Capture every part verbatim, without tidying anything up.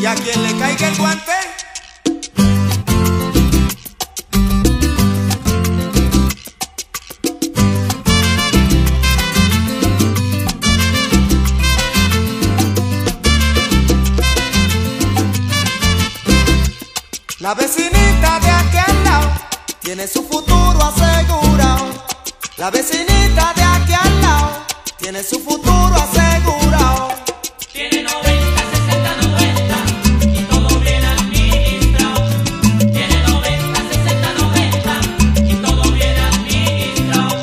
y a quien le caiga el guante. La vecinita de aquí al lado tiene su futuro asegurado. La vecinita de aquí al lado tiene su futuro asegurado. Tiene noventa, sesenta, noventa y todo bien administrado. Tiene noventa, sesenta, noventa y todo bien administrado.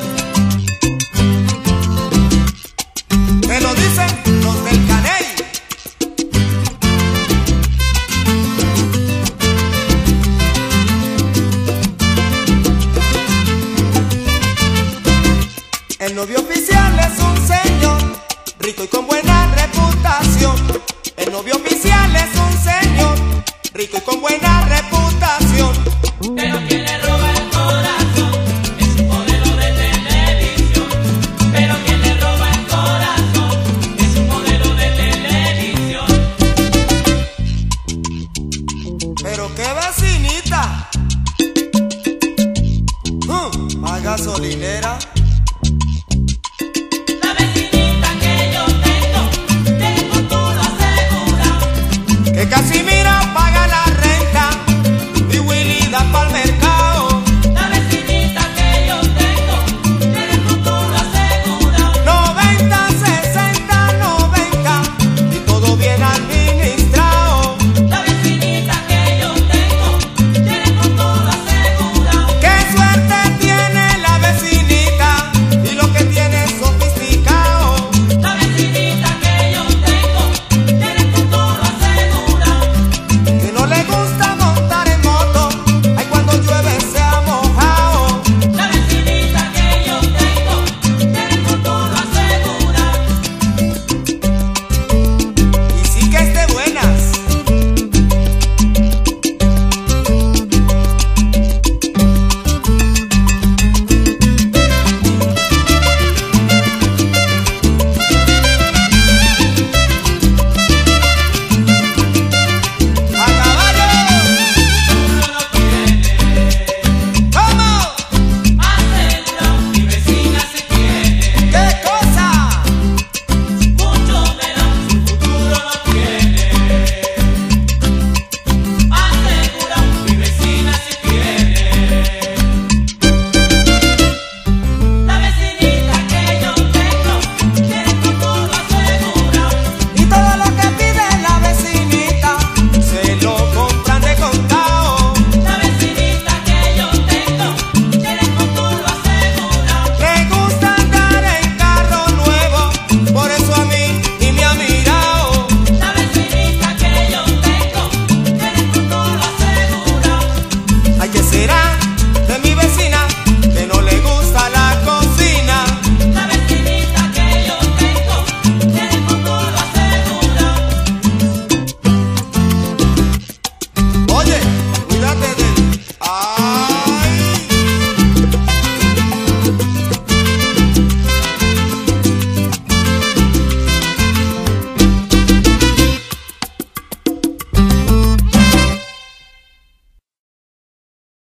Me lo dicen los del Caney. El novio oficial es un señor rico y con buena reputación. El novio oficial